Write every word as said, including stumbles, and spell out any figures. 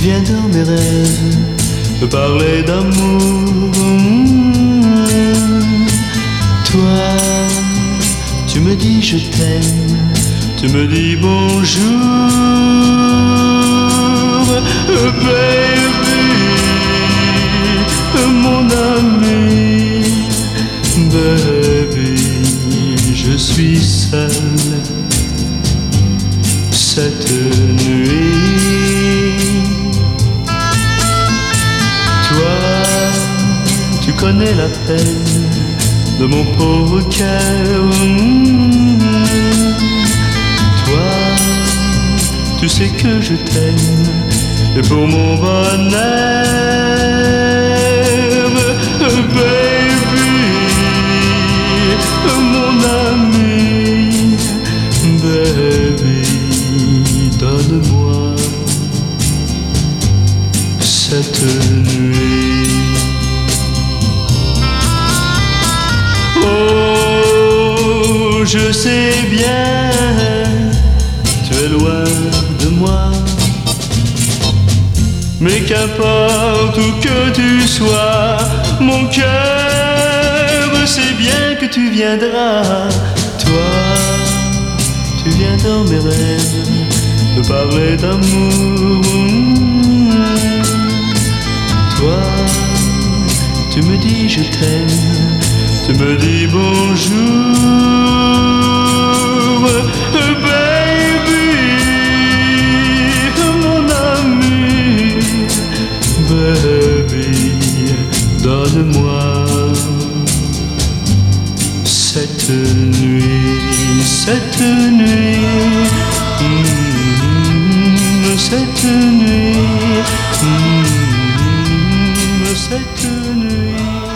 viens dans mes rêves me parler d'amour. Toi, tu me dis je t'aime, tu me dis bonjour, baby, mon ami, baby, je suis seul cette nuit. Toi, tu connais la peine de mon pauvre cœur. Toi, tu sais que je t'aime, et pour mon bonheur, baby, mon ami, baby, donne-moi cette nuit. Oh, je sais bien, tu es loin de moi, mais qu'importe où que tu sois, mon cœur sait bien que tu viendras. Toi, tu viens dans mes rêves me parler d'amour. Toi, tu me dis je t'aime, tu me dis bonjour, baby, mon ami, baby, donne-moi cette nuit, cette nuit, mmh, cette nuit, mmh, cette nuit.